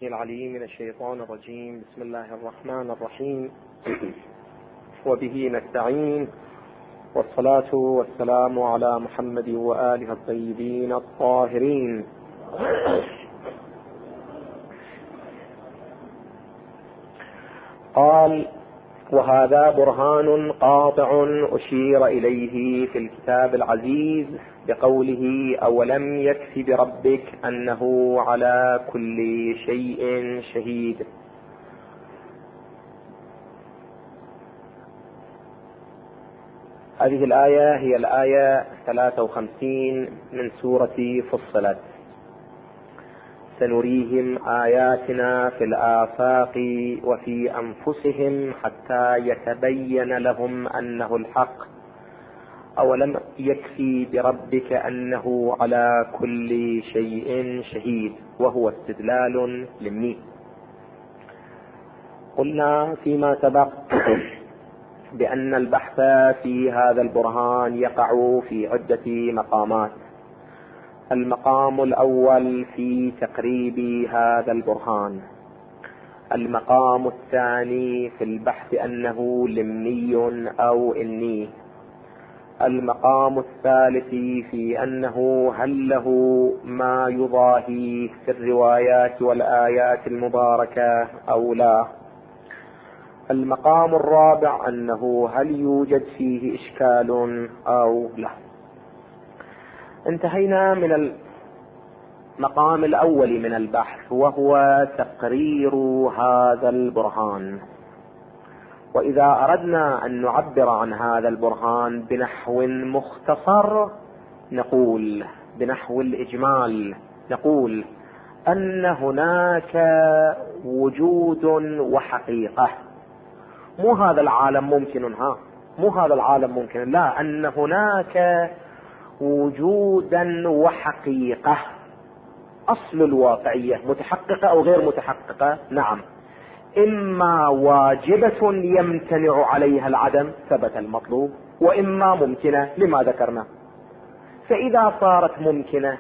العليم من الشيطان الرجيم. بسم الله الرحمن الرحيم. وبه نستعين، والصلاة والسلام على محمد وآله الطيبين الطاهرين. قال: وهذا برهان قاطع أشير إليه في الكتاب العزيز بقوله: أولم يكف بربك أنه على كل شيء شهيد. هذه الآية هي الآية 53 من سورة فصلت. سنريهم آياتنا في الآفاق وفي أنفسهم حتى يتبين لهم أنه الحق. أولم يكفي بربك أنه على كل شيء شهيد، وهو استدلال لمني. قلنا فيما سبق بأن البحث في هذا البرهان يقع في عدة مقامات. المقام الأول في تقريب هذا البرهان، المقام الثاني في البحث أنه لمني أو إني، المقام الثالث في أنه هل له ما يضاهيه في الروايات والآيات المباركة أو لا، المقام الرابع أنه هل يوجد فيه إشكال أو لا. انتهينا من المقام الأول من البحث، وهو تقرير هذا البرهان. وإذا أردنا أن نعبر عن هذا البرهان بنحو مختصر نقول، بنحو الإجمال نقول أن هناك وجود وحقيقة. مو هذا العالم ممكن، مو هذا العالم ممكن، لا، أن هناك وجودا وحقيقة. أصل الواقعية متحققة أو غير متحققة؟ نعم. إما واجبة يمتنع عليها العدم ثبت المطلوب، وإما ممكنة لما ذكرنا. فإذا صارت ممكنة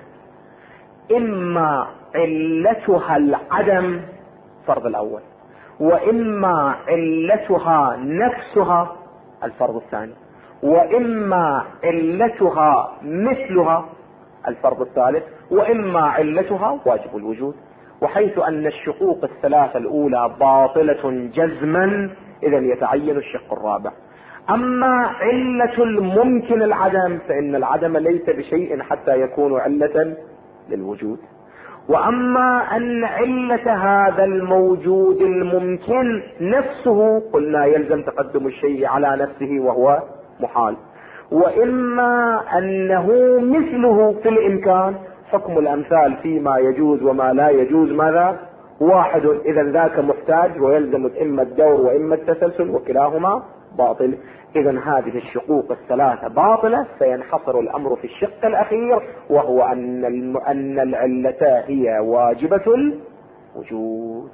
إما علتها العدم الفرض الأول، وإما علتها نفسها الفرض الثاني، وإما علتها مثلها الفرض الثالث، وإما علتها واجب الوجود. وحيث أن الشقوق الثلاثة الأولى باطلة جزما، إذن يتعين الشق الرابع. أما علة الممكن العدم، فإن العدم ليس بشيء حتى يكون علة للوجود. وأما أن علة هذا الموجود الممكن نفسه، قلنا يلزم تقدم الشيء على نفسه وهو محال. وإما أنه مثله في الإمكان، حكم الأمثال فيما يجوز وما لا يجوز ماذا؟ واحد، إذا ذاك محتاج ويلزم إما الدور وإما التسلسل، وكلاهما باطل. إذا هذه الشقوق الثلاثة باطلة، فينحصر الأمر في الشق الأخير، وهو أن العلة هي واجبة الوجود.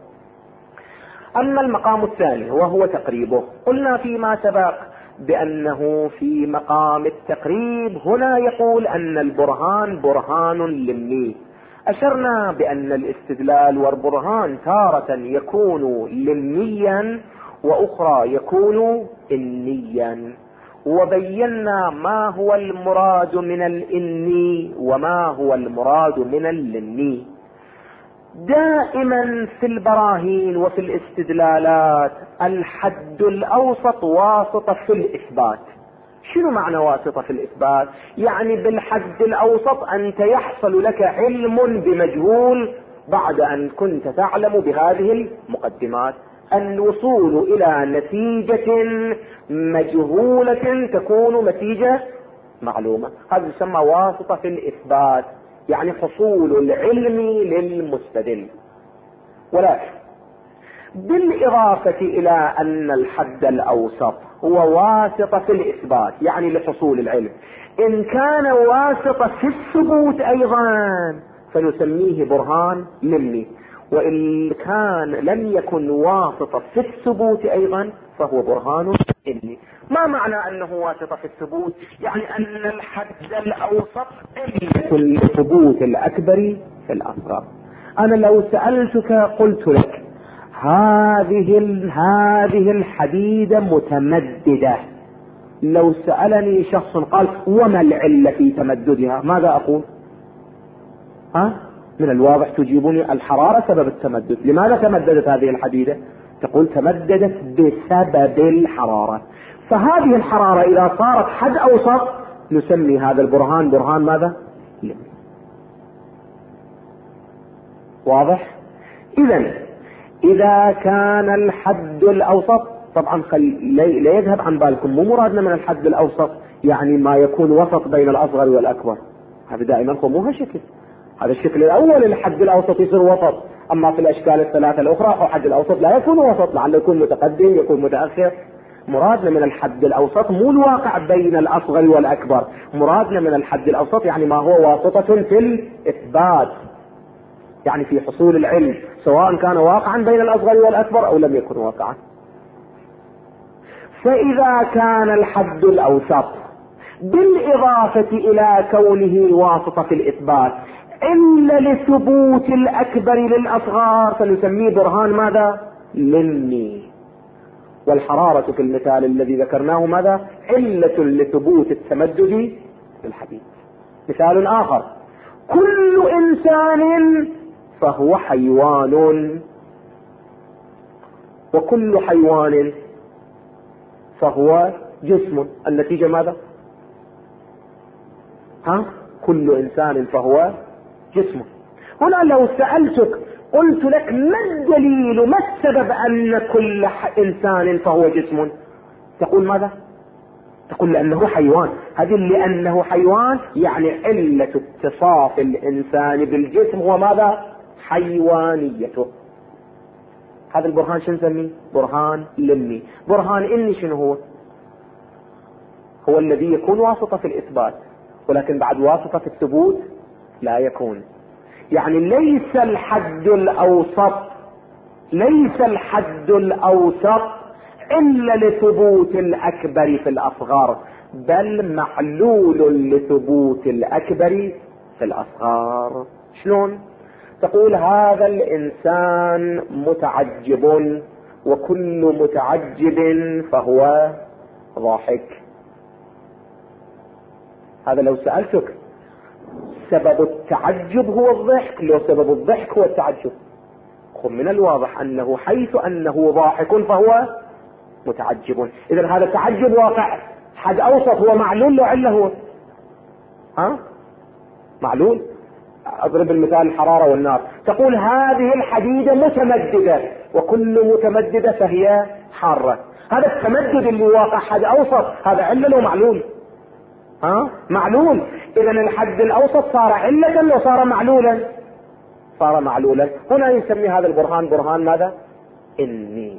أما المقام الثاني وهو تقريبه، قلنا فيما سبق بأنه في مقام التقريب هنا يقول أن البرهان برهان لمني. أشرنا بأن الاستدلال والبرهان تارة يكون لمنيا وأخرى يكون إنيا، وبينا ما هو المراد من الإني وما هو المراد من اللمني. دائما في البراهين وفي الاستدلالات الحد الأوسط واسطة في الإثبات. شنو معنى واسطة في الإثبات؟ يعني بالحد الأوسط أنت يحصل لك علم بمجهول بعد أن كنت تعلم بهذه المقدمات. الوصول إلى نتيجة مجهولة تكون نتيجة معلومة، هذا يسمى واسطة في الإثبات، يعني حصول العلم للمستدل. ولكن بالإضافة إلى أن الحد الأوسط هو واسطة في الإثبات، يعني لحصول العلم، إن كان واسطة في الثبوت أيضا فنسميه برهان لمني، وإن كان لم يكن واسطة في الثبوت أيضا فهو برهان إني. ما معنى أنه واسطة في الثبوت؟ يعني أن الحد الأوسط علة الثبوت الأكبر في الأصغر. انا لو سألتك قلت لك هذه الحديدة متمددة، لو سألني شخص قال وما العلة في تمددها، ماذا اقول؟ من الواضح تجيبني الحرارة سبب التمدد. لماذا تمددت هذه الحديدة؟ تقول تمددت بسبب الحرارة. فهذه الحرارة اذا صارت حد اوسط نسمي هذا البرهان برهان ماذا؟ واضح؟ اذا كان الحد الاوسط، طبعا لا يذهب عن بالكم مو مرادنا من الحد الاوسط يعني ما يكون وسط بين الاصغر والاكبر، هذا دائما مو هالشكل. هذا الشكل الاول الحد الاوسط يصير وسط، اما في الاشكال الثلاثة الاخرى الحد الاوسط لا يكون وسط، لعله يكون متقدم يكون متأخر. مرادنا من الحد الاوسط مو الواقع بين الاصغر والاكبر، مرادنا من الحد الاوسط يعني ما هو واسطة في الاثبات، يعني في حصول العلم، سواء كان واقعا بين الاصغر والاكبر او لم يكن واقعا. فاذا كان الحد الاوسط بالاضافة الى كونه واسطة في الاثبات الا لثبوت الاكبر للاصغار فنسميه برهان ماذا؟ لمي. والحرارة في المثال الذي ذكرناه ماذا؟ علة لثبوت التمدد للحديد. مثال اخر: كل انسان فهو حيوان، وكل حيوان فهو جسم. النتيجة ماذا؟ كل انسان فهو جسم. هنا لو سألتك قلت لك ما الدليل، ما السبب ان كل انسان فهو جسم، تقول ماذا؟ تقول لانه حيوان. هذه لانه حيوان يعني علة اتصاف الانسان بالجسم هو ماذا؟ حيوانيته. هذا البرهان شو نسميه؟ برهان لمي. برهان إني شنو هو؟ هو الذي يكون واسطة في الإثبات، ولكن بعد واسطة في الثبوت لا يكون. يعني ليس الحد الأوسط إلا لثبوت الأكبر في الأصغر، بل معلول لثبوت الأكبر في الأصغر. شلون؟ تقول هذا الإنسان متعجب، وكل متعجب فهو ضاحك. هذا لو سألتك سبب التعجب هو الضحك، لو سبب الضحك هو التعجب. من الواضح أنه حيث أنه ضاحك فهو متعجب، إذن هذا التعجب واقع. حد أوسط هو معلول، لو علة هو معلول. أضرب المثال الحرارة والنار. تقول هذه الحديدة متمددة، وكل متمددة فهي حارة. هذا التمدد اللي واقع حد أوسط هذا علة لو معلول؟ معلول. إذن الحد الأوسط صار علة لو صار معلولا؟ صار معلولا. هنا يسمي هذا البرهان برهان ماذا؟ إني.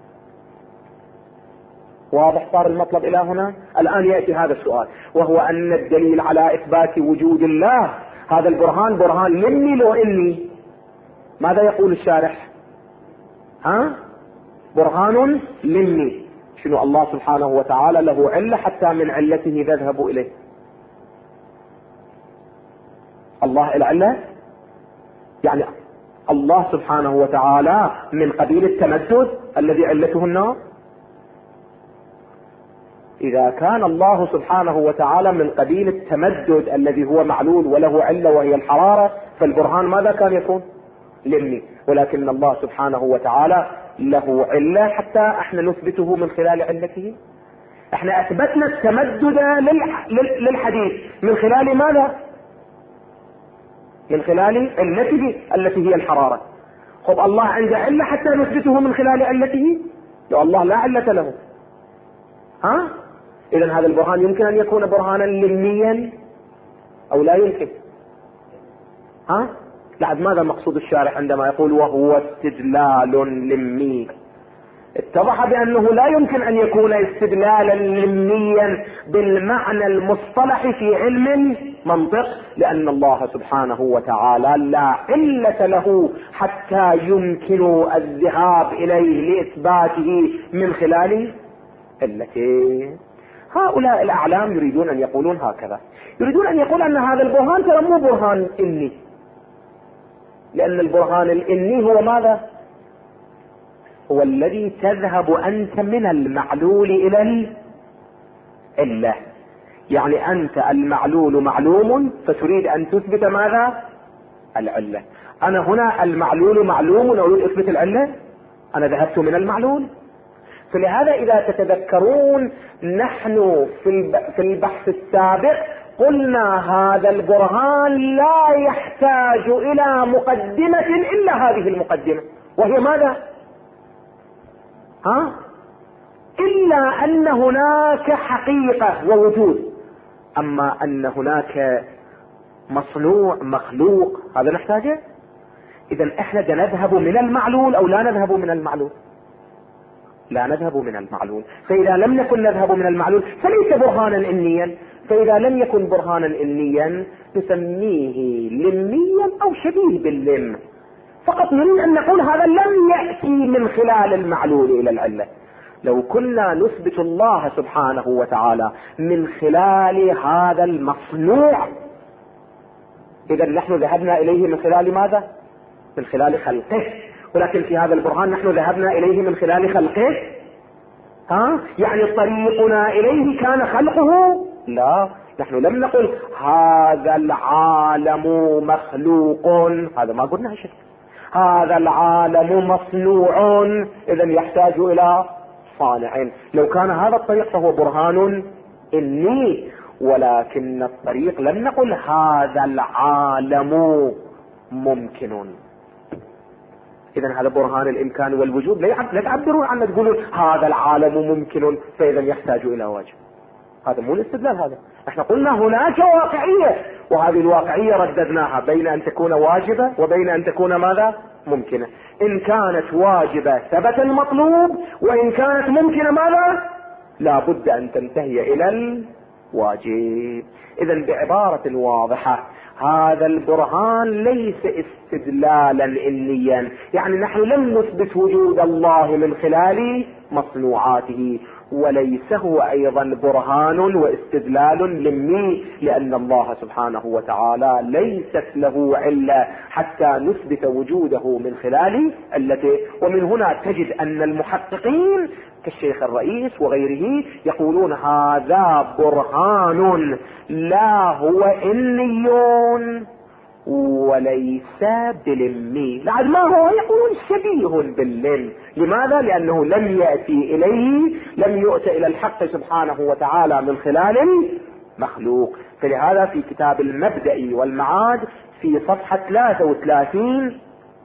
واضح صار المطلب إلى هنا؟ الآن يأتي هذا السؤال، وهو أن الدليل على إثبات وجود الله هذا البرهان برهان لمي لو إني. ماذا يقول الشارح؟ برهان لمي. شنو؟ الله سبحانه وتعالى له علة حتى من علته تذهب إليه. الله العلة يعني الله سبحانه وتعالى من قبيل التمدد الذي علته النار. إذا كان الله سبحانه وتعالى من قبيل التمدد الذي هو معلول وله علة وهي الحرارة، فالبرهان ماذا كان يكون؟ لمي. ولكن الله سبحانه وتعالى له علة حتى احنا نثبته من خلال علته. احنا اثبتنا التمدد للحديث من خلال ماذا؟ من خلال علته التي هي الحرارة. خب الله عنده علة حتى نثبته من خلال علته؟ لو الله لا علة له. إذن هذا البرهان يمكن أن يكون برهانا لميا أو لا يمكن؟ لعد ماذا مقصود الشارح عندما يقول وهو استدلال لمي؟ اتضح بأنه لا يمكن أن يكون استدلالا لميا بالمعنى المصطلح في علم المنطق، لأن الله سبحانه وتعالى لا علة له حتى يمكن الذهاب إليه لإثباته من خلال علته. هؤلاء الأعلام يريدون أن يقولون هكذا، يريدون أن يقول أن هذا البرهان ترى مو برهان إني، لأن البرهان الإني هو ماذا؟ هو الذي تذهب أنت من المعلول إلى العلة. يعني أنت المعلول معلوم فتريد أن تثبت ماذا؟ العلة. أنا هنا المعلول معلوم وأريد أثبت العلة، أنا ذهبت من المعلول. فلهذا إذا تتذكرون نحن في البحث السابق قلنا هذا البرهان لا يحتاج إلى مقدمة إلا هذه المقدمة، وهي ماذا؟ إلا أن هناك حقيقة ووجود، أما أن هناك مصنوع مخلوق هذا نحتاجه. إذا إحنا نذهب من المعلول أو لا نذهب من المعلول؟ لا نذهب من المعلول. فإذا لم نكن نذهب من المعلول فليس برهانا إنيا. فإذا لم يكن برهانا إنيا نسميه لميا أو شبيه باللم. فقط نريد أن نقول هذا لم يأتي من خلال المعلول إلى العلة. لو كنا نثبت الله سبحانه وتعالى من خلال هذا المصنوع إذا نحن ذهبنا إليه من خلال ماذا؟ من خلال خلقه. ولكن في هذا البرهان نحن ذهبنا إليه من خلال خلقه. يعني طريقنا إليه كان خلقه؟ لا، نحن لم نقل هذا العالم مخلوق، هذا ما قلنا شيء. هذا العالم مصنوع إذا يحتاج إلى صانع. لو كان هذا الطريق فهو برهان إني، ولكن الطريق لم نقل هذا العالم ممكن. إذا هذا برهان الإمكان والوجود. لا تعبرون عنه تقولون هذا العالم ممكن فإذا يحتاج إلى واجب. هذا مو الاستدلال. هذا احنا قلنا هناك واقعية، وهذه الواقعية رددناها بين أن تكون واجبة وبين أن تكون ماذا؟ ممكنة. إن كانت واجبة ثبت المطلوب، وإن كانت ممكنة ماذا؟ لا بد أن تنتهي إلى الواجب. إذا بعبارة واضحة هذا البرهان ليس استدلالا إنيا، يعني نحن لم نثبت وجود الله من خلال مصنوعاته، وليس هو أيضا برهان واستدلال لمي، لأن الله سبحانه وتعالى ليست له علة حتى نثبت وجوده من خلال علته. ومن هنا تجد أن المحققين كالشيخ الرئيس وغيره يقولون هذا برهان لا هو إني وليس بلمي. بعد ما هو يقولون شبيه باللم. لماذا؟ لأنه لم يأتي إليه، لم يؤتى إلى الحق سبحانه وتعالى من خلال مخلوق. فلهذا في كتاب المبدأ والمعاد في صفحة 33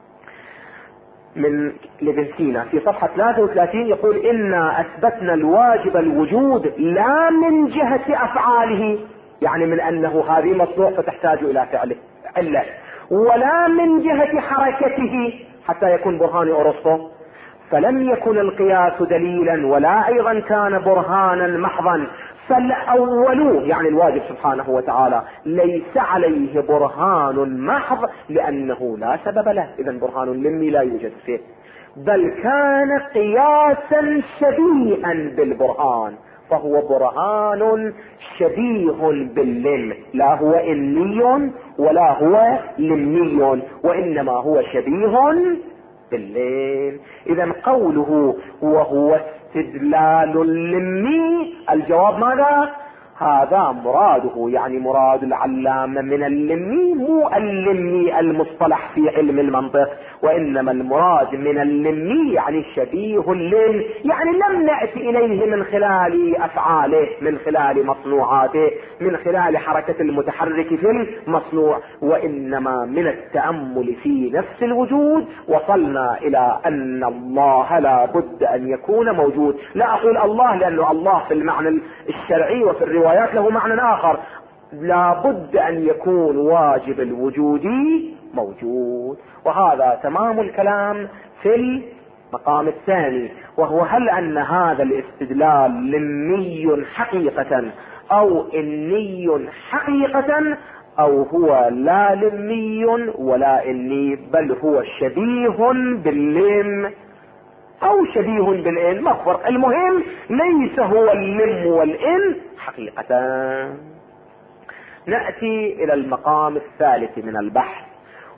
من لابن سينا، في صفحة 33 يقول إنا أثبتنا الواجب الوجود لا من جهة أفعاله، يعني من أنه هذه مصنوع فتحتاج إلى فعله علة، ولا من جهة حركته حتى يكون برهان أرسطو. فلم يكن القياس دليلا ولا أيضا كان برهانا محضا. فالأول يعني الواجب سبحانه وتعالى ليس عليه برهان محض لأنه لا سبب له. إذن برهان لمي لا يوجد فيه، بل كان قياسا شبيها بالبرهان، فهو برهان شبيه باللم، لا هو إني ولا هو لمي، وإنما هو شبيه باللم. إذن قوله وهو استدلال لمي، الجواب ماذا؟ هذا مراده، يعني مراد العلامة من اللمي مو اللمي المصطلح في علم المنطق، وإنما المراد من اللمي يعني شبيه اللم، يعني لم نأتي إليه من خلال أفعاله، من خلال مصنوعاته، من خلال حركة المتحرك في المصنوع، وإنما من التأمل في نفس الوجود وصلنا إلى أن الله لا بد أن يكون موجود. لا أقول الله لأنه الله في المعنى الشرعي وفي الروايات له معنى آخر، لا بد أن يكون واجب الوجود موجود. وهذا تمام الكلام في المقام الثاني، وهو هل أن هذا الاستدلال لمي حقيقة أو إني حقيقة، أو هو لا لمي ولا إني بل هو شبيه باللم أو شبيه بالإن، ما فرق، المهم ليس هو اللم والإن حقيقة. نأتي إلى المقام الثالث من البحث،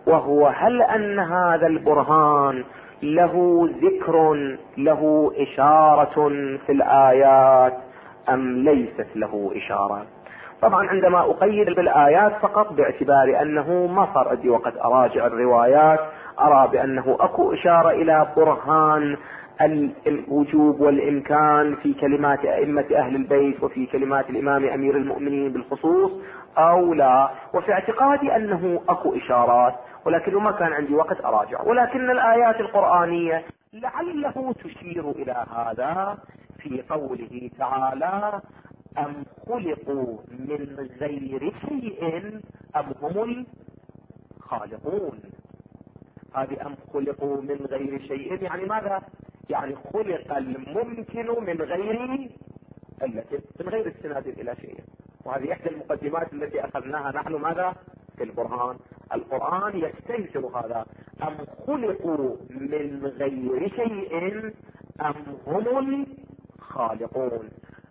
وهو هل أن هذا البرهان له ذكر، له إشارة في الآيات أم ليست له إشارة؟ طبعا عندما أقيد بالآيات فقط باعتبار أنه ما صار عندي وقت أراجع الروايات، أرى بأنه أكو إشارة إلى برهان الوجوب والإمكان في كلمات أئمة أهل البيت وفي كلمات الإمام أمير المؤمنين بالخصوص أو لا، وفي اعتقادي أنه أكو إشارات، ولكن ما كان عندي وقت أراجع. ولكن الآيات القرآنية لعله تشير إلى هذا في قوله تعالى: أم خلقوا من غير شيء أم هم الخالقون. هذه أم خلقوا من غير شيء يعني ماذا؟ يعني خلق الممكن من غير علة، من غير استناد إلى شيء. وهذه إحدى المقدمات التي أخذناها نحن ماذا؟ في البرهان. القرآن يستنكر هذا: أم خلقوا من غير شيء أم هم الخالقون.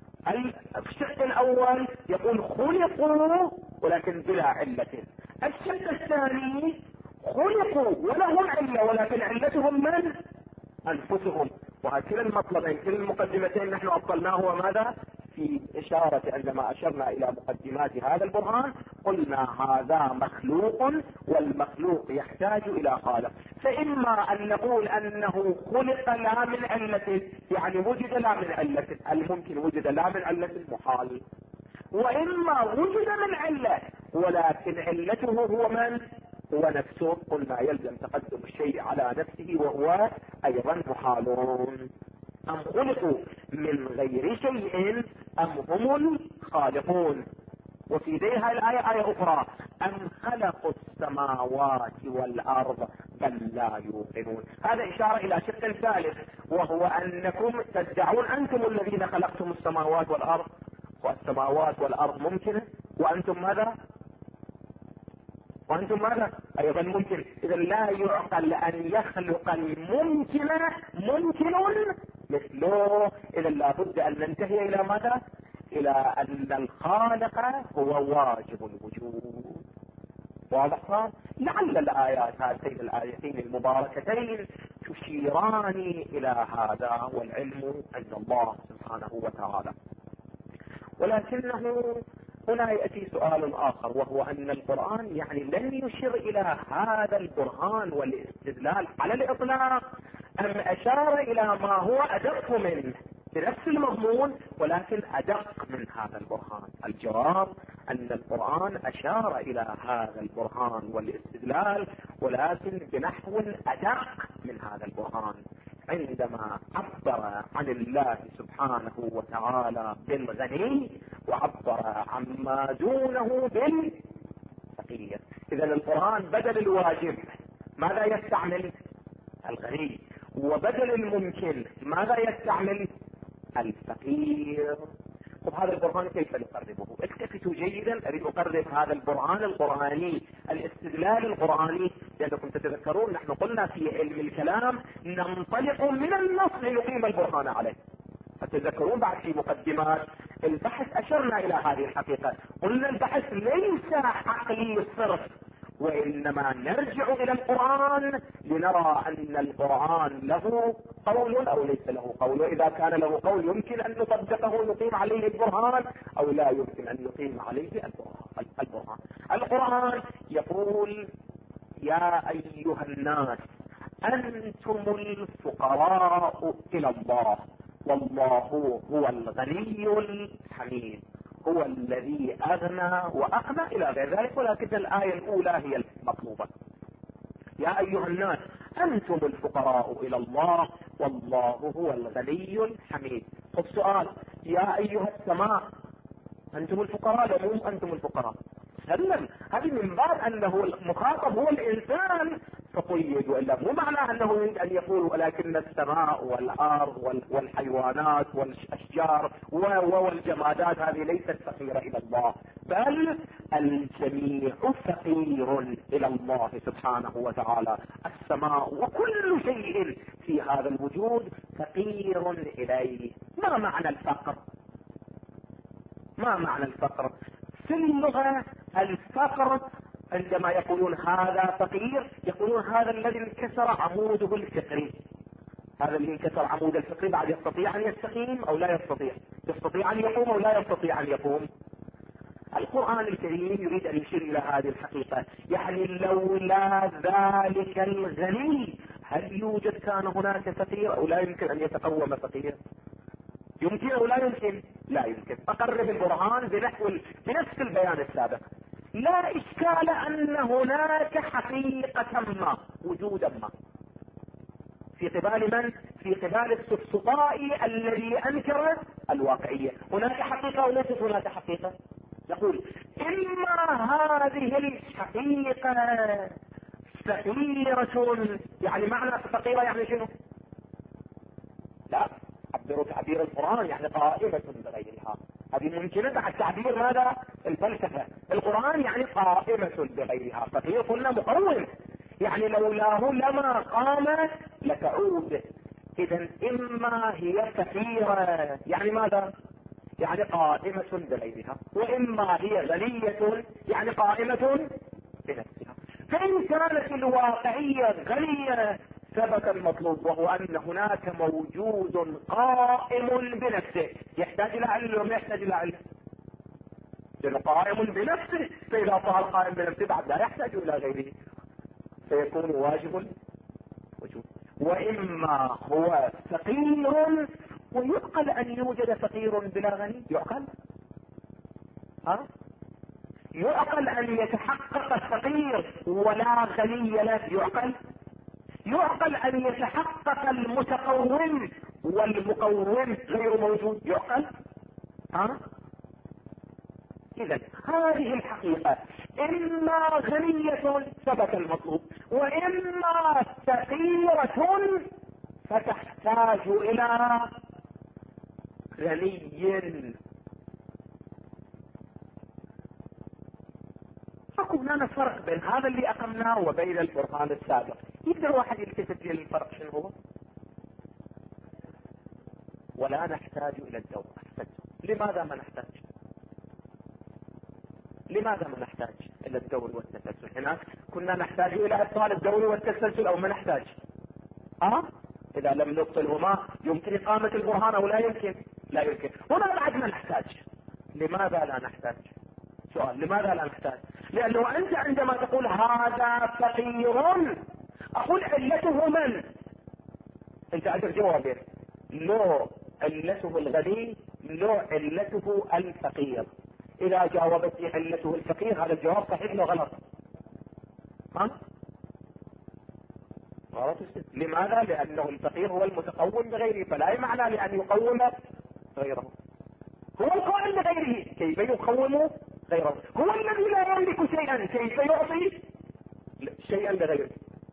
الشق الأول يقول خلقوا ولكن بلا علة. الشق الثاني خلقوا ولهم علة ولكن علتهم من؟ أنفسهم. وهكذا المطلبين كل المقدمتين نحن أبطلناه وماذا؟ في إشارة عندما أشرنا إلى مقدمات هذا البرهان قلنا هذا مخلوق والمخلوق يحتاج إلى خالق. فإما أن نقول أنه خلق لا من علة يعني وجد لا من علة، الممكن وجد لا من علة محال، وإما وجد من علة ولكن علته هو من؟ هو نفسه. قلنا يلزم تقدم الشيء على نفسه وهو أيضا محالون. أم خلقوا من غير شيء أم هم الخالقون. وفي ذيها الآية آية أخرى: أم خلقوا السماوات والأرض بل لا يوقنون. هذا إشارة إلى شق ثالث، وهو أنكم تدعون أنتم الذين خلقتم السماوات والأرض، والسماوات والأرض ممكنة وأنتم ماذا؟ وأنتم ماذا؟ أيضا ممكن. إذا لا يعقل أن يخلق الممكن ممكن مثله. إذا لابد أن ننتهي إلى ماذا؟ إلى أن الخالق هو واجب الوجود. واضح؟ لعل الآيات هاتين الآيتين المباركتين تشيران إلى هذا، والعلم عند الله سبحانه وتعالى. ولكنه هنا يأتي سؤال آخر، وهو أن القرآن يعني لن يشير إلى هذا البرهان والاستدلال على الإطلاق، أم أشار إلى ما هو أدق منه بنفس المضمون ولكن أدق من هذا البرهان؟ الجواب أن القرآن أشار إلى هذا البرهان والاستدلال ولكن بنحو أدق من هذا البرهان، عندما عبر عن الله سبحانه وتعالى بالغني وعبر عما دونه بالفقير. إذا القرآن بدل الواجب ماذا يستعمل؟ الغني. وبدل الممكن ماذا يستعمل؟ الفقير. طب هذا البرهان كيف نقربه؟ التفتوا جيدا، اريد اقرب هذا البرهان القرآني، الاستدلال القرآني، لانكم تتذكرون نحن قلنا في علم الكلام ننطلق من النص لنقيم البرهان عليه. تتذكرون بعد في مقدمات البحث اشرنا الى هذه الحقيقة، قلنا البحث ليس عقلي صرف، وإنما نرجع إلى القرآن لنرى أن القرآن له قول أو ليس له قول، وإذا كان له قول يمكن أن نطبقه نقيم عليه البرهان أو لا يمكن أن نقيم عليه البرهان. القرآن يقول: يا أيها الناس أنتم الفقراء إلى الله والله هو الغني الحميد، هو الذي أغنى وأغنى إلى غير ذلك، ولكن الآية الأولى هي المطلوبة. يا أيها الناس أنتم الفقراء إلى الله والله هو الغني الحميد. طب سؤال: يا أيها السماء أنتم الفقراء لهم أنتم الفقراء؟ سلم، هذه من باب أنه المخاطب هو الإنسان فقيد، وإلا مو معناه أنه يريد أن يقول ولكن السماء والأرض والحيوانات والأشجار والجمادات هذه ليست فقيرة إلى الله، بل الجميع فقير إلى الله سبحانه وتعالى. السماء وكل شيء في هذا الوجود فقير إليه. ما معنى الفقر؟ ما معنى الفقر؟ في اللغة الفقر عندما يقولون هذا فقير يقولون هذا الذي انكسر عموده الفقري. هذا اللي انكسر عمود الفقري بعد يستطيع ان يستقيم او لا يستطيع؟ يستطيع ان يقوم او لا يستطيع ان يقوم؟ القرآن الكريم يريد ان يشير الى هذه الحقيقة، يعني لولا ذلك الغني هل يوجد كان هناك فقير او لا يمكن ان يتقوم فقير؟ يمكن او لا يمكن؟ لا يمكن. اقرب البرهان بنفس البيان السابق. لا اشكال ان هناك حقيقة ما، وجودا ما، في قبال من؟ في قبال السفسطائي الذي انكر الواقعية. هناك حقيقة وليست هناك حقيقة. يقول اما هذه الحقيقة فقيرة، يعني معنى فقيرة يعني شنو؟ لا، عبروا تعبير القرآن يعني قائمة بغيرها. هذه ممكنة بعد تعبير ماذا؟ الفلسفة. القرآن يعني قائمة بغيرها. فقير قلنا مقوم، يعني لولاه لما قام لتعود. اذا اما هي فقيرة يعني ماذا؟ يعني قائمة بغيرها، واما هي غنية يعني قائمة بنفسها. فان كانت الواقعية غنية ثبت المطلوب، وهو ان هناك موجود قائم بنفسه. يحتاج الى علم ولا يحتاج الى علم؟ لانه قائم بنفسه، فاذا صار قائم بنفسه بعد لا يحتاج الى غيره، فيكون واجب وجوب. واما هو فقير، ويعقل ان يوجد فقير بلا غني؟ يعقل؟ يعقل ان يتحقق الفقير ولا غني له؟ يعقل؟ يعقل ان يتحقق المتقوم والمقوم غير موجود؟ يعقل؟ اذا هذه الحقيقة اما غنية ثبت المطلوب، واما فقيرة فتحتاج الى غني. اكو هنا فرق بين هذا اللي اقمناه وبين البرهان السابق. يقدر واحد يلتفت للفرق شنو هو؟ ولا نحتاج الى الدور. لماذا ما نحتاج؟ لماذا ما نحتاج الى الدور والتسلسل؟ هناك كنا نحتاج الى ابطال الدور والتسلسل او ما نحتاج؟ اذا لم نبطلهما يمكن اقامة البرهان او لا يمكن؟ لا يمكن. هنا بعد ما نحتاج. لماذا لا نحتاج؟ سؤال، لماذا لا نحتاج؟ لانه انت عندما تقول هذا فقير، اقول علته من؟ انت عندك جوابين، لو علته الغني لو علته الفقير. اذا جاوبتني علته الفقير هذا الجواب صحيح لو غلط؟ غلط. لماذا؟ لانه الفقير هو المتقوم بغيره، فلا معنى لان يقوم غيره. هو القائم بغيره، كيف يقوم غيره؟ هو الذي لا يملك شيئا، كيف يعطي شيئا لغيره؟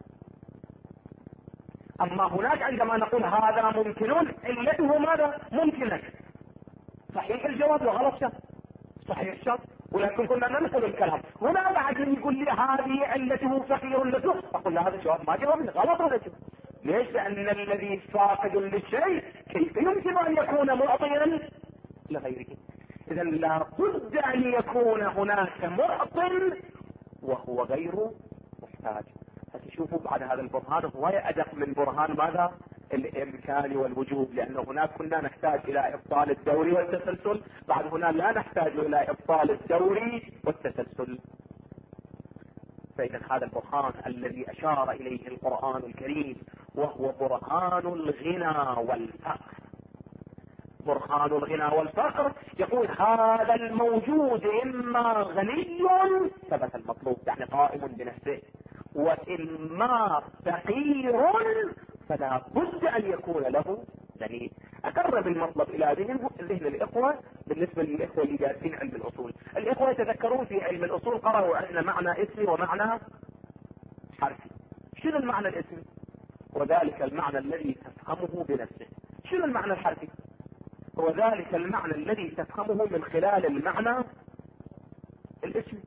اما هناك عندما نقول هذا ممكن علته ماذا؟ ممكنة. صحيح الجواب وغلط شرط؟ صحيح الشرط، ولكن كنا ننقل الكلام. هنا بعد من يقول لي هذه علته فقير لته، اقول له هذا الجواب ما جواب غلط. هذا الجواب ليش؟ لان الذي فاقد للشيء كيف يمكن ان يكون معطيا لغيره؟ اذا لابد ان يكون هناك معطٍ وهو غير محتاج. فتشوفوا بعد هذا البرهان هو ادق من برهان ماذا؟ الامكان والوجوب، لانه هناك كنا نحتاج الى ابطال الدور والتسلسل، بعد هنا لا نحتاج الى ابطال الدور والتسلسل. فاذا هذا البرهان الذي اشار اليه القرآن الكريم وهو برهان الغنى والفقر. برهان الغنى والفقر يقول هذا الموجود اما غني ثبت المطلوب يعني قائم بنفسه، واما فقير فلا بد ان يكون له دليل. اقرب المطلب الى ذهن الاخوة. بالنسبة للاخوة اللي دارسين علم الاصول، الاخوة يتذكرون في علم الاصول قرأوا عندنا معنى اسمي ومعنى حرفي. شنو المعنى الاسمي؟ وذلك المعنى الذي تفهمه بنفسه. شنو المعنى الحرفي؟ هو ذلك المعنى الذي تفهمه من خلال المعنى الاسمي.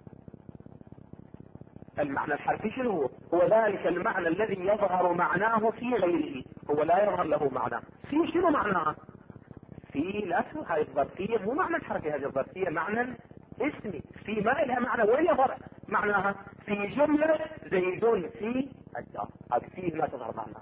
المعنى الحرفي شنو هو؟ هو ذلك المعنى الذي يظهر معناه في غيره، هو لا يظهر له معنى. في شنو معناه؟ في لا شو هاي الظرفية مو معنى الحرفي، هذه الظرفية معنى اسمي، في ما لها معنى وين يظهر؟ معناها في جملة زيد في الدار، هذه فيه لا تظهر معناها.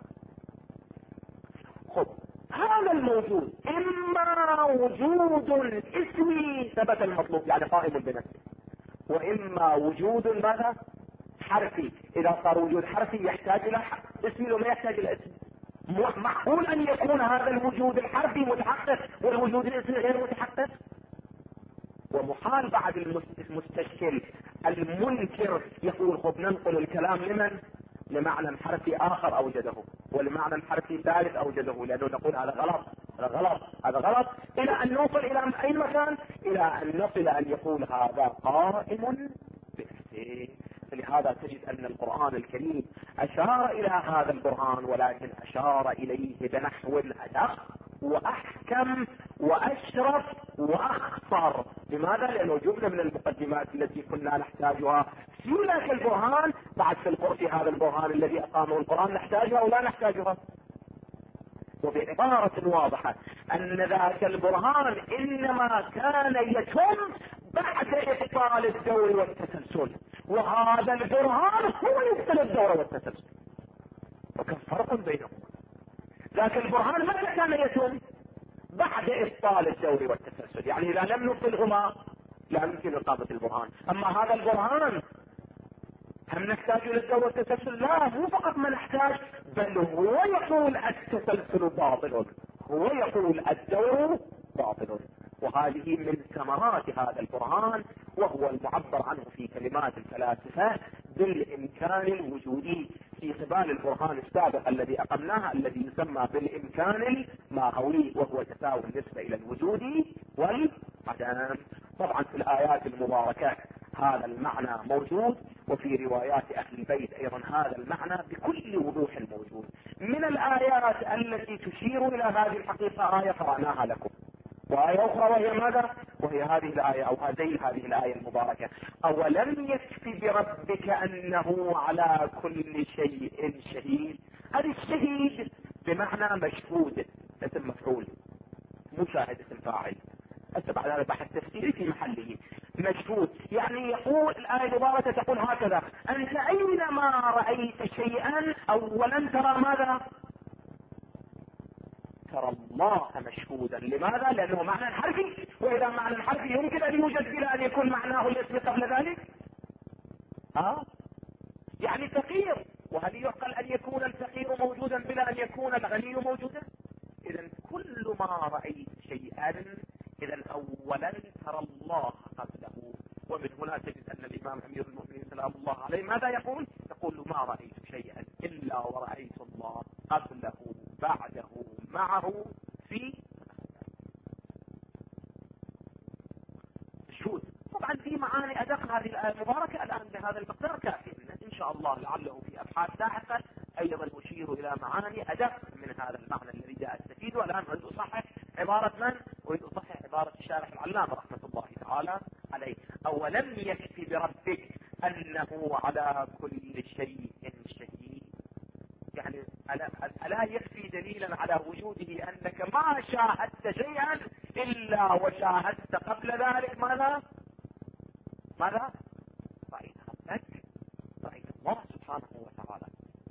خب هذا الموجود اما وجود اسمي ثبت المطلوب يعني قائم بنفسه، واما وجود ماذا؟ حرفي. اذا صار وجود حرفي يحتاج الى اسمي وما يحتاج الى اسم. معقول ان يكون هذا الوجود الحرفي متحقق والوجود الاسمي غير متحقق؟ ومحال بعد المستشكل المنكر يقول خب ننقل الكلام لمن؟ لمعنى حرفي اخر اوجده، ولمعنى حرفي ثالث اوجده، لانه نقول هذا غلط هذا غلط هذا غلط، الى ان نوصل الى اي مكان؟ الى ان نصل ان يقول هذا قائم بنفسه. فلهذا تجد ان القرآن الكريم اشار الى هذا البرهان، ولكن اشار اليه بنحو ادق واحكم واشرف واخطر. لماذا؟ لانه جملة من المقدمات التي كنا نحتاجها في ذاك البرهان بعد في القرآن، هذا البرهان الذي اقامه القرآن نحتاجها ولا نحتاجها؟ وبعبارة واضحة ان ذاك البرهان انما كان يتم بعد ابطال الدور والتسلسل، وهذا البرهان هو يبطل الدور والتسلسل. وكم فرق بينهم؟ ذاك البرهان متى كان يتم؟ بعد ابطال الدور والتسلسل، يعني اذا لم نبطلهما لا يمكن اقامة البرهان. اما هذا البرهان هم نحتاج الى الدور والتسلسل؟ لا، مو فقط ما نحتاج، بل هو يقول التسلسل باطل، هو يقول الدور باطل. وهذه من ثمرات هذا البرهان، وهو المعبر عنه في كلمات الفلاسفة بالامكان الوجودي في قبال البرهان السابق الذي اقمناه الذي يسمى بالامكان الماهوي، وهو تساوي النسبة الى الوجود والعدم. طبعا في الايات المباركة هذا المعنى موجود، وفي روايات اهل البيت ايضا هذا المعنى بكل وضوح موجود. من الايات التي تشير الى هذه الحقيقة آية قرأناها لكم، وآية أخرى وهي ماذا؟ وهي هذه الآية أو هذه الآية المباركة: أولم يكف بربك أنه على كل شيء شهيد. هذا الشهيد بمعنى مشهود، اسم مفعول، مشاهد اسم فاعل. بعد هذا بحث تفسيري في محله. مشهود يعني يقول الآية المباركة تقول هكذا: أنت أينما رأيت شيئا أولا ترى ماذا؟ ترى الله مشهودا. لماذا؟ لأنه معنى حرفي، وإذا معنى حرفي يمكن أن يوجد بلا أن يكون معناه الاسم قبل ذلك. يعني فقير، وهل يعقل أن يكون الفقير موجودا بلا أن يكون الغني موجودا؟ إذا كل ما رأيت شيئا إذا أولا ترى الله قبله. ومن هنا تجد أن الإمام أمير المؤمنين سلام الله عليه ماذا يقول؟ يقول: ما رأيت شيئا إلا ورأيت الله قبله بعده معه في شهود. طبعا في معاني أدق هذه الآية المباركة الآن بهذا المقدار كافي، إن شاء الله لعله في أبحاث لاحقة أيضا أشير إلى معاني أدق من هذا المعنى الذي جاء استفيد. والآن أريد أصحح عبارة من؟ أريد أصحح عبارة الشارح العلامة رحمة الله تعالى عليه: أولم يكف بربك أنه على كل شيء شهيد. يعني ألا يكفي دليلا على وجوده أنك ما شاهدت شيئا إلا وشاهدت قبل ذلك ماذا؟ رأيت ربك، رأيت الله سبحانه وتعالى.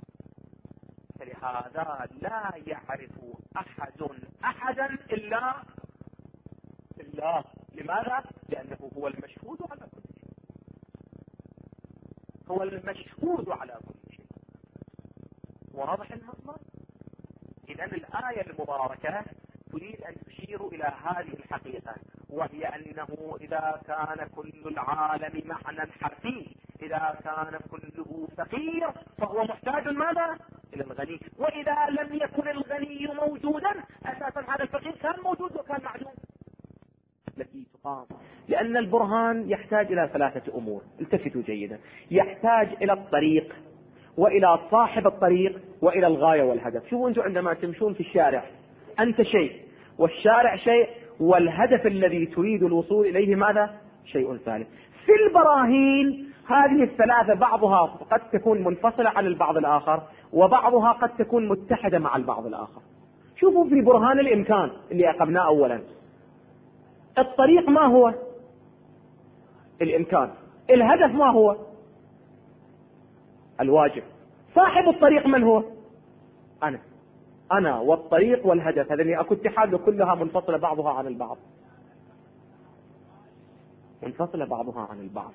فلهذا لا يعرف أحدا إلا الله. لماذا؟ لأنه هو المشهود على كل شيء، هو المشهود على كل شيء. واضح المطلب؟ إذن الآية المباركة تريد أن تشير إلى هذه الحقيقة، وهي أنه إذا كان كل العالم معنى حرفي، إذا كان كله فقير فهو محتاج ماذا؟ إلى الغني. وإذا لم يكن الغني موجودا أساسا هذا الفقير كان موجود وكان معدوم. التي تقام لأن البرهان يحتاج إلى ثلاثة أمور، التفتوا جيدا: يحتاج إلى الطريق، وإلى صاحب الطريق، وإلى الغاية والهدف. شوفوا أنتم عندما تمشون في الشارع أنت شيء والشارع شيء والهدف الذي تريد الوصول إليه ماذا؟ شيء ثالث. في البراهين هذه الثلاثة بعضها قد تكون منفصلة عن البعض الآخر، وبعضها قد تكون متحدة مع البعض الآخر. شوفوا في برهان الإمكان اللي أقمناه أولا، الطريق ما هو؟ الإمكان. الهدف ما هو؟ الواجب. صاحب الطريق من هو؟ أنا والطريق والهدف، هذا أكو اتحاد كلها منفصلة بعضها عن البعض، منفصلة بعضها عن البعض.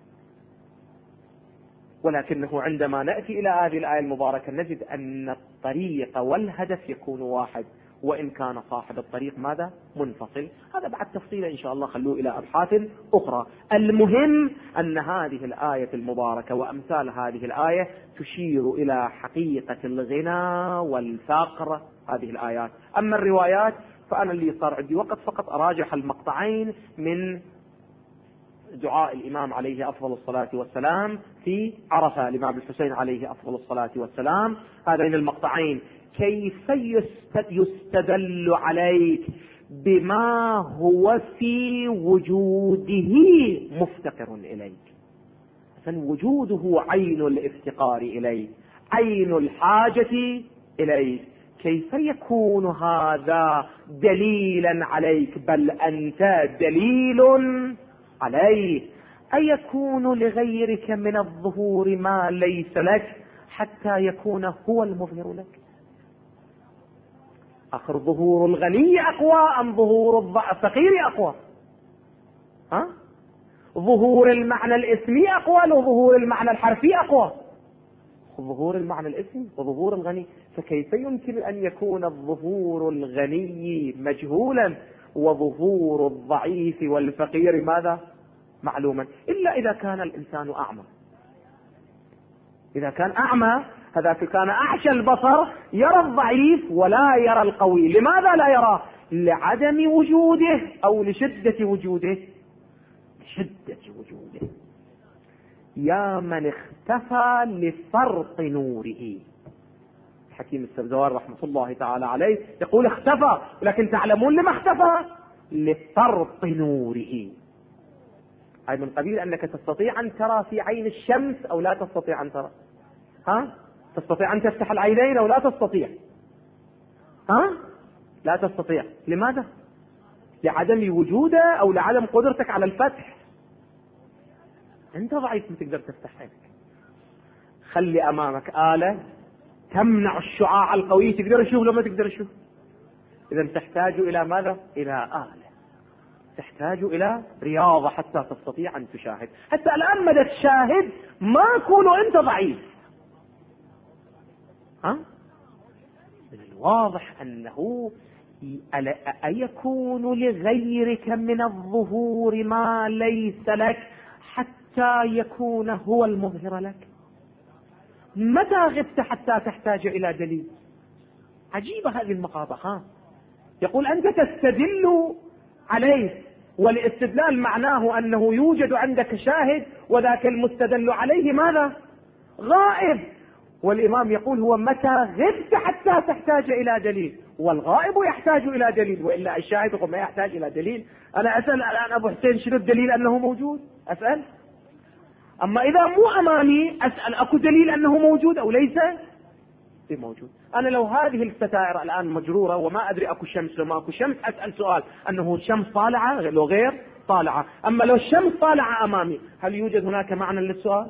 ولكنه عندما نأتي إلى هذه الآية المباركة نجد أن الطريق والهدف يكون واحد، وإن كان صاحب الطريق ماذا؟ منفصل. هذا بعد تفصيل إن شاء الله خلوه إلى أبحاث أخرى. المهم أن هذه الآية المباركة وأمثال هذه الآية تشير إلى حقيقة الغنى والفقر، هذه الآيات. أما الروايات فأنا اللي صار عندي وقت فقط أراجح المقطعين من دعاء الإمام عليه أفضل الصلاة والسلام في عرفة، الإمام الحسين عليه أفضل الصلاة والسلام. هذين المقطعين كيف يستدل عليك بما هو في وجوده مفتقر إليك، وجوده عين الافتقار إليك، عين الحاجة إليك. كيف يكون هذا دليلا عليك، بل أنت دليل عليه؟ أيكون لغيرك من الظهور ما ليس لك حتى يكون هو المظهر لك؟ آخر ظهور الغني أقوى أم ظهور الفقير أقوى؟ ظهور المعنى الاسمي أقوى لو ظهور المعنى الحرفي أقوى؟ ظهور المعنى الاسمي وظهور الغني. فكيف يمكن أن يكون الظهور الغني مجهولا وظهور الضعيف والفقير ماذا؟ معلوما، إلا إذا كان الإنسان أعمى. إذا كان أعمى هذا كان أعشى البصر، يرى الضعيف ولا يرى القوي. لماذا لا يراه؟ لعدم وجوده أو لشدة وجوده؟ لشدة وجوده. يا من اختفى لفرط نوره. حكيم السبزوار رحمة الله تعالى عليه يقول اختفى، لكن تعلمون لما اختفى؟ لفرط نوره. أي من قبيل أنك تستطيع أن ترى في عين الشمس أو لا تستطيع أن ترى؟ تستطيع أن تفتح العينين أو لا تستطيع؟ لا تستطيع. لماذا؟ لعدم وجوده أو لعدم قدرتك على الفتح. أنت ضعيف ما تقدر تفتح عينك. خلي أمامك آلة تمنع الشعاع القوي، تقدر تشوف لو ما تقدر تشوف؟ إذا تحتاج إلى ماذا؟ إلى آلة، تحتاج إلى رياضة حتى تستطيع أن تشاهد. حتى الآن مدى تشاهد ما يكون أنت ضعيف. من الواضح أنه أيكون لغيرك من الظهور ما ليس لك حتى يكون هو المظهر لك؟ متى غبت حتى تحتاج إلى دليل؟ عجيبة هذه المقاطع. يقول أنت تستدل عليه، والاستدلال معناه أنه يوجد عندك شاهد وذاك المستدل عليه ماذا؟ غائب. والإمام يقول هو متى غبت حتى تحتاج إلى دليل، والغائب يحتاج إلى دليل، وإلا الشاهد ما يحتاج إلى دليل. أنا أسأل الآن أبو حسين شنو الدليل أنه موجود؟ أسأل. أما إذا مو أمامي أسأل أكو دليل أنه موجود أو ليس موجود. أنا لو هذه الستائر الآن مجرورة وما أدري أكو شمس لو ما أكو شمس أسأل سؤال أنه الشمس طالعة لو غير طالعة. أما لو الشمس طالعة أمامي هل يوجد هناك معنى للسؤال؟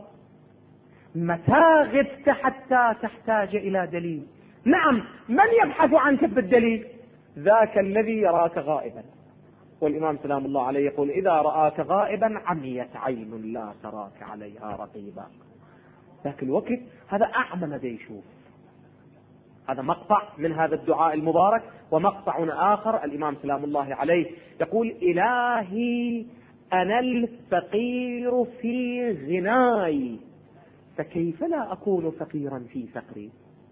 متى غبت حتى تحتاج إلى دليل؟ نعم، من يبحث عنك بالدليل؟ ذاك الذي يراك غائبا. والإمام سلام الله عليه يقول إذا رآك غائبا عميت عين لا تراك عليها رقيبا. ذاك الوقت هذا أعمى ما يشوف. هذا مقطع من هذا الدعاء المبارك. ومقطع آخر الإمام سلام الله عليه يقول إلهي أنا الفقير في غناي فكيف لا أكون فقيرا في فقري؟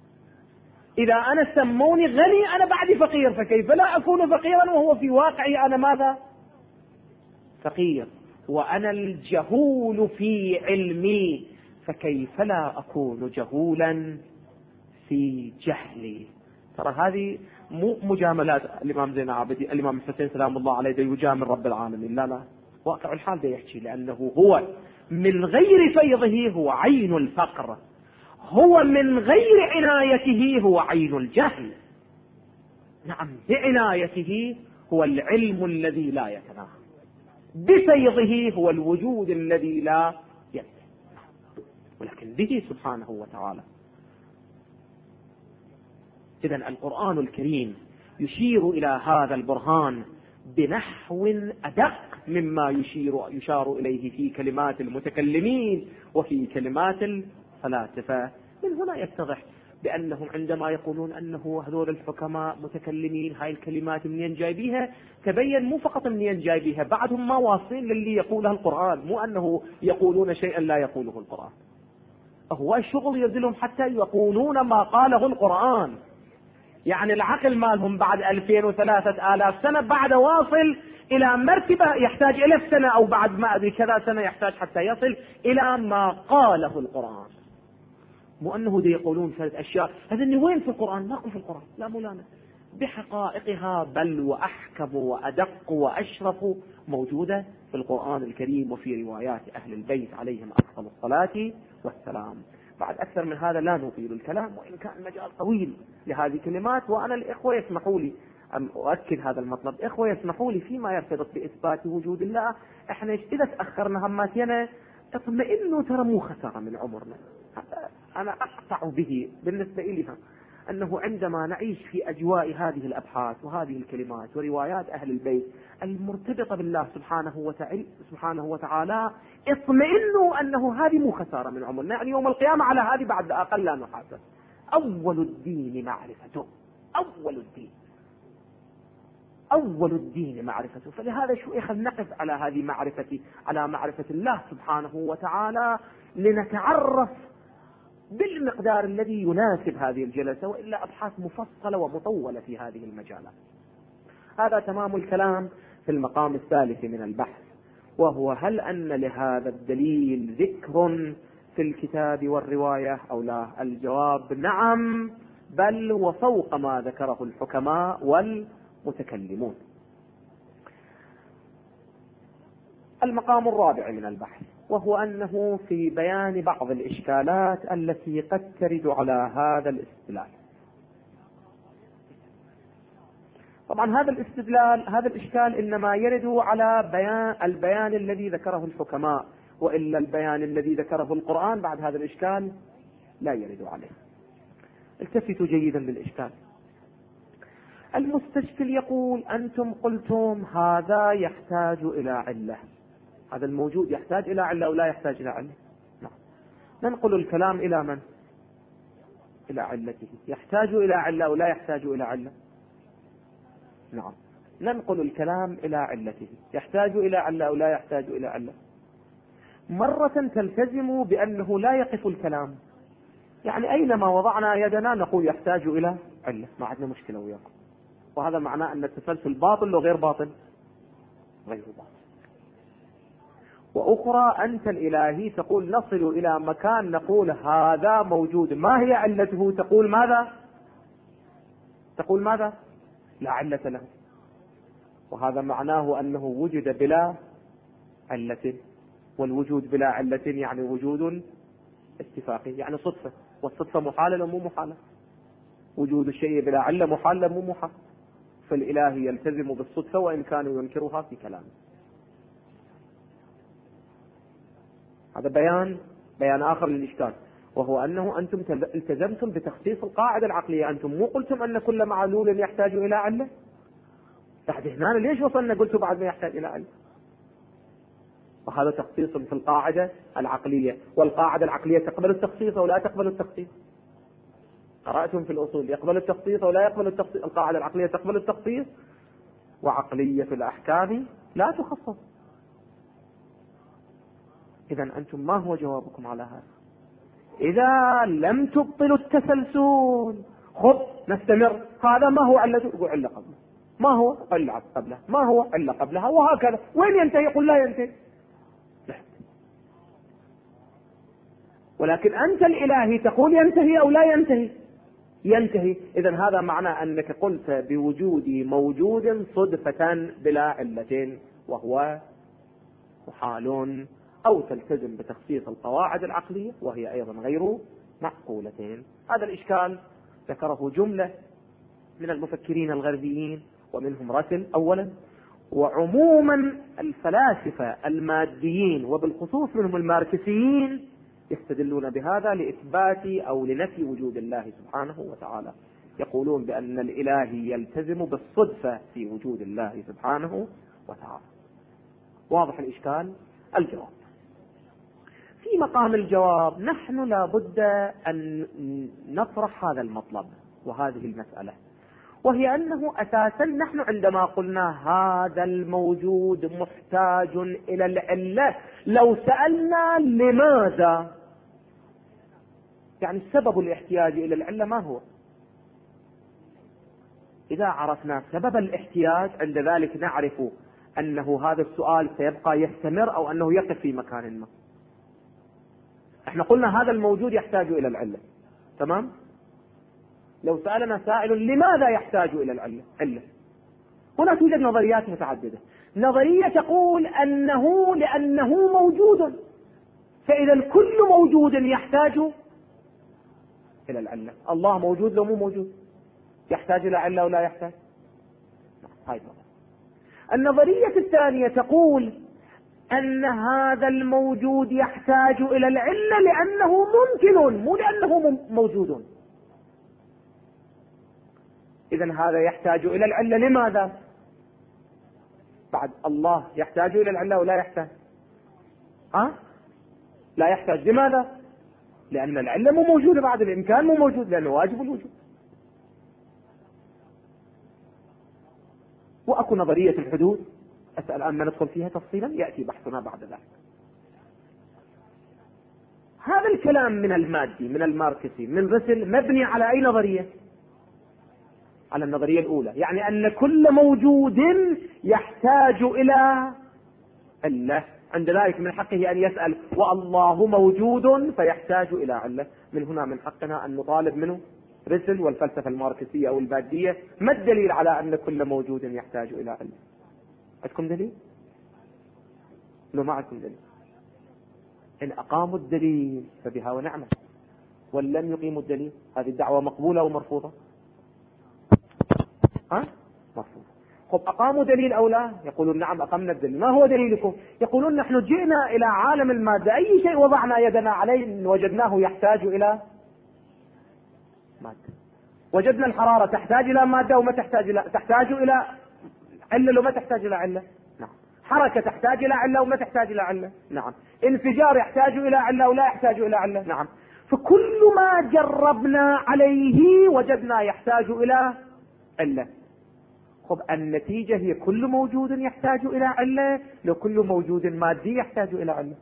إذا أنا سموني غني أنا بعد فقير، فكيف لا أكون فقيرا وهو في واقعي أنا ماذا؟ فقير. وأنا الجهول في علمي فكيف لا أكون جهولا في جهلي. ترى هذه مو مجاملات الإمام زين العابدين، الإمام الحسين سلام الله عليه ده يجامل رب العالمين، لا واقع الحال ده يحكي، لأنه هو من غير فيضه هو عين الفقر، هو من غير عنايته هو عين الجهل. نعم، بعنايته هو العلم الذي لا يتناهى، بفيضه هو الوجود الذي لا ينتهي. ولكن به سبحانه وتعالى. إذن القرآن الكريم يشير إلى هذا البرهان بنحو أدق مما يشار إليه في كلمات المتكلمين وفي كلمات الفلاسفة. من هنا يتضح بأنهم عندما يقولون أنه هذول الحكماء متكلمين، هاي الكلمات منين جايبيها؟ تبين مو فقط منين جايبيها، بعدهم ما واصلين للي يقوله القرآن، مو أنه يقولون شيئا لا يقوله القرآن. هو الشغل يزلهم حتى يقولون ما قاله القرآن. يعني العقل مالهم بعد 2000 و3000 آلاف سنة بعد واصل إلى مرتبة يحتاج إلى السنة، أو بعد ما أدري كذا سنة يحتاج حتى يصل إلى ما قاله القرآن. مو أنه دي يقولون ثلاث أشياء هذا وين في القرآن؟ ما في القرآن، لا مولانا، بحقائقها بل وأحكم وأدق وأشرف موجودة في القرآن الكريم وفي روايات أهل البيت عليهم أفضل الصلاة والسلام. بعد أكثر من هذا لا نطيل الكلام، وإن كان مجال طويل لهذه الكلمات. وأنا الإخوة يسمحوا لي أن أؤكد هذا المطلب، إخوة يسمحوا لي فيما يرتبط بإثبات وجود الله، إحنا إذا تأخرنا هماتنا اطمئنوا، ترى مو خسارة من عمرنا. أنا أقطع به بالنسبة إلي أنه عندما نعيش في أجواء هذه الأبحاث وهذه الكلمات وروايات أهل البيت المرتبطة بالله سبحانه وتعالى اطمئنوا أنه هذه مو خسارة من عمرنا. يعني يوم القيامة على هذه بعد أقل لا نحاسب. أول الدين معرفته، أول الدين معرفته. فلهذا شو خلينا نقف على هذه على معرفة الله سبحانه وتعالى لنتعرف بالمقدار الذي يناسب هذه الجلسة، وإلا أبحاث مفصلة ومطولة في هذه المجالات. هذا تمام الكلام في المقام الثالث من البحث، وهو هل أن لهذا الدليل ذكر في الكتاب والرواية أو لا؟ الجواب نعم، بل وفوق ما ذكره الحكماء والمتكلمون. المقام الرابع من البحث، وهو أنه في بيان بعض الإشكالات التي قد ترد على هذا الاستدلال. طبعا هذا الإشكال إنما يرد على البيان الذي ذكره الحكماء، وإلا البيان الذي ذكره القرآن بعد هذا الإشكال لا يرد عليه. التفتوا جيدا للإشكال. المستشكل يقول أنتم قلتم هذا يحتاج إلى علة، هذا الموجود يحتاج إلى علة أو لا يحتاج إلى علة؟ نعم. ننقل الكلام إلى من؟ إلى علته. يحتاج إلى علة أو لا يحتاج إلى علة؟ نعم. ننقل الكلام إلى علته. يحتاج إلى علة أو لا يحتاج إلى علة؟ مرة تلتزم بأنه لا يقف الكلام، يعني أينما وضعنا يدنا نقول يحتاج إلى علة، ما عندنا مشكلة وياكم. وهذا معناه أن التسلسل باطل وغير باطل، غير باطل. وأخرى أنت الإلهي تقول نصل إلى مكان نقول هذا موجود، ما هي علته؟ تقول ماذا؟ لا علة له. وهذا معناه أنه وجد بلا علة، والوجود بلا علة يعني وجود اتفاقي، يعني صدفة، والصدفة محالة ومو محالة. وجود الشيء بلا علة محالة مو محال. فالإله يلتزم بالصدفة وإن كانوا ينكرها في كلامه. هذا بيان آخر للإشكال، وهو أنه أنتم التزمتم بتخصيص القاعدة العقلية. أنتم مو قلتم أن كل معلول يحتاج إلى علة؟ بعد هنا ليش وصلنا قلتوا بعد ما يحتاج إلى علة؟ وهذا تخصيص في القاعدة العقلية، والقاعدة العقلية تقبل التخصيص أو لا تقبل التخصيص؟ قرأتم في الأصول يقبل التخصيص أو لا يقبل التخصيص؟ القاعدة العقلية تقبل التخصيص، وعقلية في الأحكام لا تخصص. إذا أنتم ما هو جوابكم على هذا؟ إذا لم تبطلوا التسلسل خذ نستمر. هذا ما هو علته؟ علة قبله. ما هو علة قبله؟ ما هو علة قبلها؟ وهكذا. وين ينتهي؟ قل لا ينتهي. لا. ولكن أنت الإلهي تقول ينتهي أو لا ينتهي؟ ينتهي. إذن هذا معنى أنك قلت بوجود موجود صدفة بلا علة، وهو محال، أو تلتزم بتخصيص القواعد العقلية وهي أيضا غير معقولتين. هذا الإشكال ذكره جملة من المفكرين الغربيين، ومنهم راسل أولا، وعموما الفلاسفة الماديين، وبالخصوص منهم الماركسيين، يستدلون بهذا لإثبات أو لنفي وجود الله سبحانه وتعالى. يقولون بأن الإله يلتزم بالصدفة في وجود الله سبحانه وتعالى. واضح الإشكال؟ الجواب. في مقام الجواب نحن لا بد أن نطرح هذا المطلب وهذه المسألة، وهي أنه أساسا نحن عندما قلنا هذا الموجود محتاج إلى العلة، لو سألنا لماذا، يعني سبب الاحتياج إلى العلة ما هو؟ إذا عرفنا سبب الاحتياج عند ذلك نعرف أنه هذا السؤال سيبقى يستمر أو أنه يقف في مكان ما. احنا قلنا هذا الموجود يحتاج إلى العلة، تمام؟ لو سألنا سائل لماذا يحتاج إلى العلة؟ هنا توجد نظريات متعددة. نظرية تقول لأنه موجود، فإذا كل موجود يحتاج إلى العلة. الله موجود لو مو موجود يحتاج إلى علة ولا يحتاج؟ هاي النظرية الثانية تقول أن هذا الموجود يحتاج إلى العلة لأنه ممكن، مو لأنه موجود. إذن هذا يحتاج إلى العلة لماذا؟ بعد الله يحتاج إلى العلة ولا يحتاج؟ لا يحتاج. لماذا؟ لأن العلة مو موجودة، بعد الإمكان مو موجود لأنه واجب الوجود. وأكو نظرية الحدود، أسأل الآن ما ندخل فيها تفصيلا، يأتي بحثنا بعد ذلك. هذا الكلام من المادي من الماركسي من رسل مبني على أي نظرية؟ على النظرية الأولى، يعني أن كل موجود يحتاج إلى علة، عند ذلك من حقه أن يسأل والله موجود فيحتاج إلى علة. من هنا من حقنا أن نطالب منه رسل والفلسفة الماركسية أو المادية ما الدليل على أن كل موجود يحتاج إلى علة؟ عندكم دليل؟ لو ما عندكم دليل، إن أقاموا الدليل فبها ونعمة، ولم يقيموا الدليل هذه الدعوة مقبولة ومرفوضة؟ مرفوضة. خب أقاموا دليل أو لا؟ يقولون نعم أقمنا الدليل. ما هو دليلكم؟ يقولون نحن جئنا إلى عالم المادة، أي شيء وضعنا يدنا عليه وجدناه يحتاج إلى مادة. وجدنا الحرارة تحتاج إلى مادة وما تحتاج إلى علة وما تحتاج إلى علة. نعم. حركة تحتاج إلى علة وما تحتاج إلى علة. نعم. انفجار يحتاج إلى علة ولا يحتاج إلى علة. نعم. فكل ما جربنا عليه وجدنا يحتاج إلى علة. خب النتيجة هي كل موجود يحتاج إلى علة، لو كل موجود مادي يحتاج إلى علة.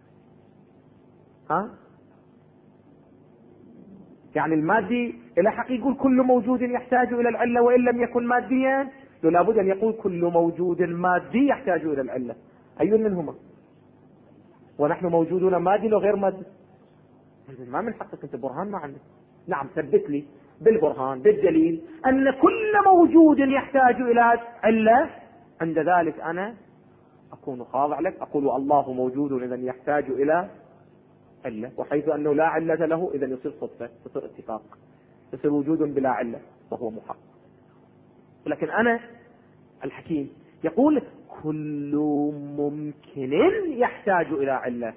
يعني المادي إلى حق يقول كل موجود يحتاج إلى العلة وإن لم يكن ماديا، لابد أن يقول كل موجود مادي يحتاج إلى العلة. أي منهما؟ ونحن موجودون مادي لو غير مادي. ما من حقك أنت برهان ما عندك. نعم ثبت لي بالبرهان بالدليل أن كل موجود يحتاج إلى علة، عند ذلك أنا أكون خاضع لك، أقول الله موجود إذن يحتاج إلى علة، وحيث أنه لا علة له إذن يصير صدفة، يصير اتفاق، يصير وجود بلا علة وهو محقق. ولكن أنا الحكيم يقول كل ممكن يحتاج إلى علة.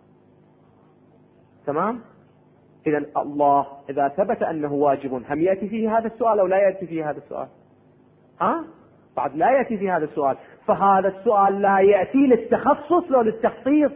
تمام؟ إذن الله إذا ثبت أنه واجب هم يأتي فيه هذا السؤال أو لا يأتي فيه هذا السؤال؟ بعد لا يأتي فيه هذا السؤال. فهذا السؤال لا يأتي للتخصص لو للتخصيص.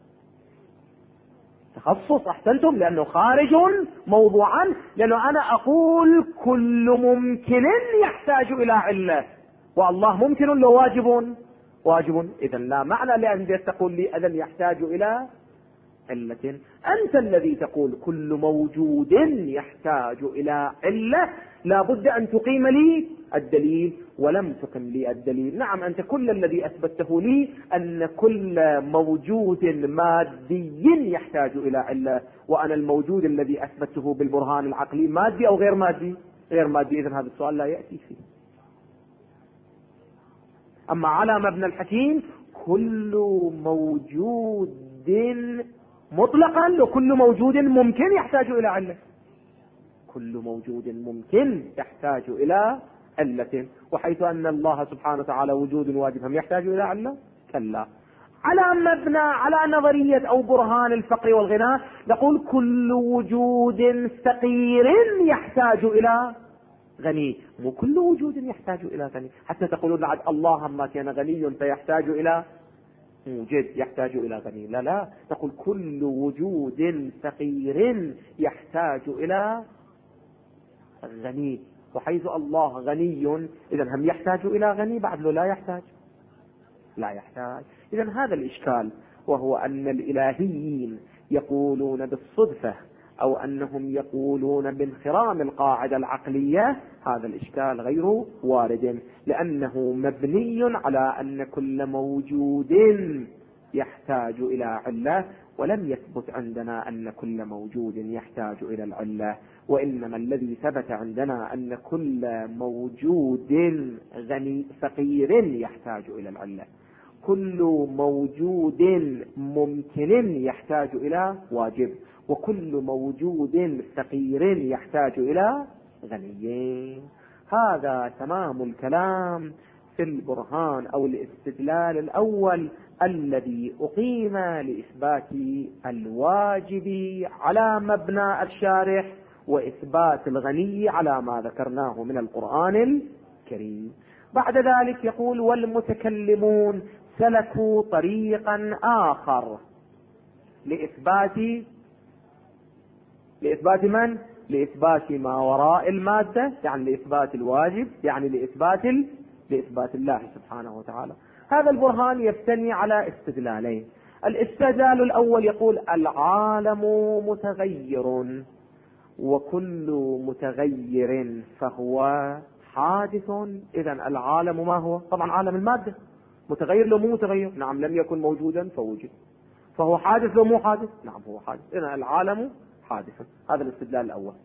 تخصص أحسنتم، لأنه خارج موضوعا، لأنه أنا أقول كل ممكن يحتاج إلى علة، والله ممكن لو واجب. إذن لا معنى لأن تقول لي إذن يحتاج إلى علة. أنت الذي تقول كل موجود يحتاج إلى علة، لا بد أن تقيم لي الدليل، ولم تقم لي الدليل. نعم أنت كل الذي أثبته لي أن كل موجود مادي يحتاج إلى علة، وأنا الموجود الذي أثبته بالبرهان العقلي مادي أو غير مادي؟ غير مادي. إذن هذا السؤال لا يأتي فيه. أما على مبنى الحكيم كل موجود مطلقا وكل موجود ممكن يحتاج إلى علة. كل موجود ممكن يحتاج إلى علة، وحيث أن الله سبحانه وتعالى وجود واجب هم يحتاج إلى علة؟ كلا. على مبنى، على نظرية أو برهان الفقر والغنى، نقول كل وجود فقير يحتاج إلى غني، مو كل وجود يحتاج إلى غني. حتى تقولون بعد الله ما كان غني فيحتاج إلى موجد يحتاج إلى غني، لا لا، نقول كل وجود فقير يحتاج إلى غني. وحيث الله غني إذن هم يحتاج إلى غني بعد له لا يحتاج، لا يحتاج. إذن هذا الإشكال، وهو أن الإلهيين يقولون بالصدفة أو أنهم يقولون بانخرام القاعدة العقلية، هذا الإشكال غير وارد، لأنه مبني على أن كل موجود يحتاج إلى علة، ولم يثبت عندنا أن كل موجود يحتاج إلى العلة، وإنما الذي ثبت عندنا أن كل موجود غني فقير يحتاج إلى العلة، كل موجود ممكن يحتاج إلى واجب، وكل موجود فقير يحتاج إلى غني. هذا تمام الكلام في البرهان أو الاستدلال الأول الذي أقيم لإثبات الواجب على مبنى الشارح، وإثبات الغني على ما ذكرناه من القرآن الكريم. بعد ذلك يقول والمتكلمون سلكوا طريقا آخر لإثبات من؟ لإثبات ما وراء المادة، يعني لإثبات الواجب، يعني لإثبات الله سبحانه وتعالى. هذا البرهان يبتني على استدلالين. الاستدلال الأول يقول العالم متغير، وكل متغير فهو حادث. إذن العالم ما هو؟ طبعا عالم المادة متغير لو مو متغير؟ نعم، لم يكن موجودا فوجد، فهو حادث لو مو حادث؟ نعم هو حادث. إذن العالم حادث. هذا الاستدلال الأول.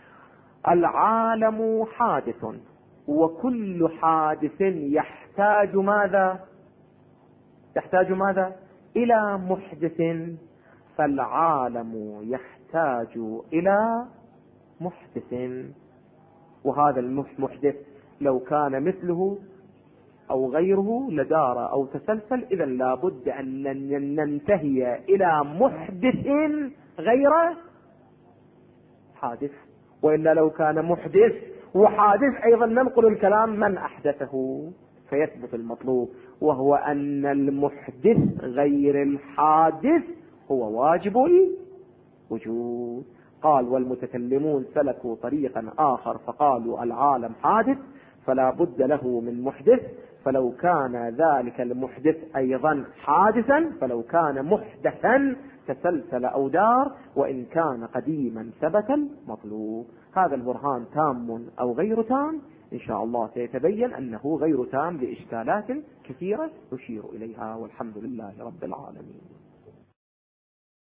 العالم حادث، وكل حادث يحتاج ماذا؟ يحتاج ماذا؟ إلى محدث، فالعالم يحتاج إلى محدث، وهذا المحدث لو كان مثله أو غيره لدار أو تسلسل، إذا لابد أن ننتهي إلى محدث غير حادث، وإلا لو كان محدث وحادث أيضا ننقل الكلام من أحدثه، فيثبت المطلوب، وهو أن المحدث غير الحادث هو واجب الوجود. قال والمتكلمون سلكوا طريقا آخر فقالوا العالم حادث فلا بد له من محدث، فلو كان ذلك المحدث أيضا حادثا، فلو كان محدثا تسلسل أو دار، وإن كان قديما ثبت المطلوب. هذا البرهان تام أو غير تام؟ إن شاء الله سيتبين أنه غير تام لإشكالات كثيرة نشير إليها، والحمد لله رب العالمين.